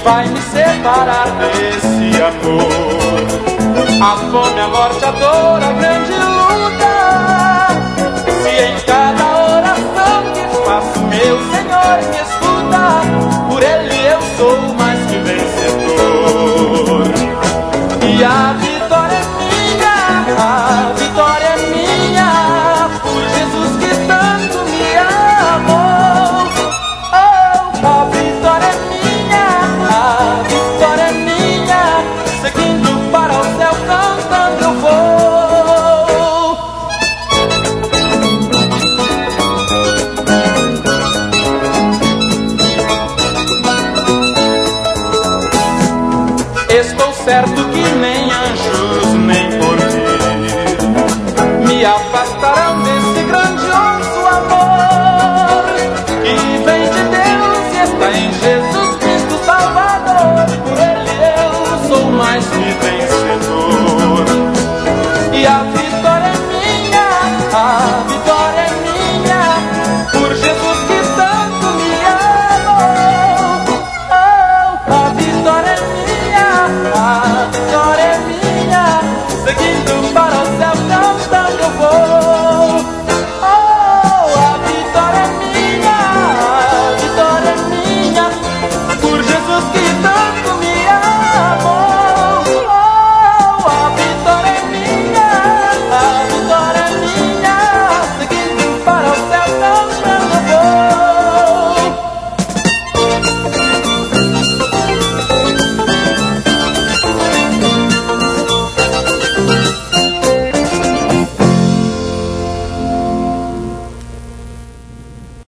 vai me separar desse amor. A fome, a morte, a dor, a grande luta. Se em cada oração que faço, meu Senhor me escuta, por Ele eu sou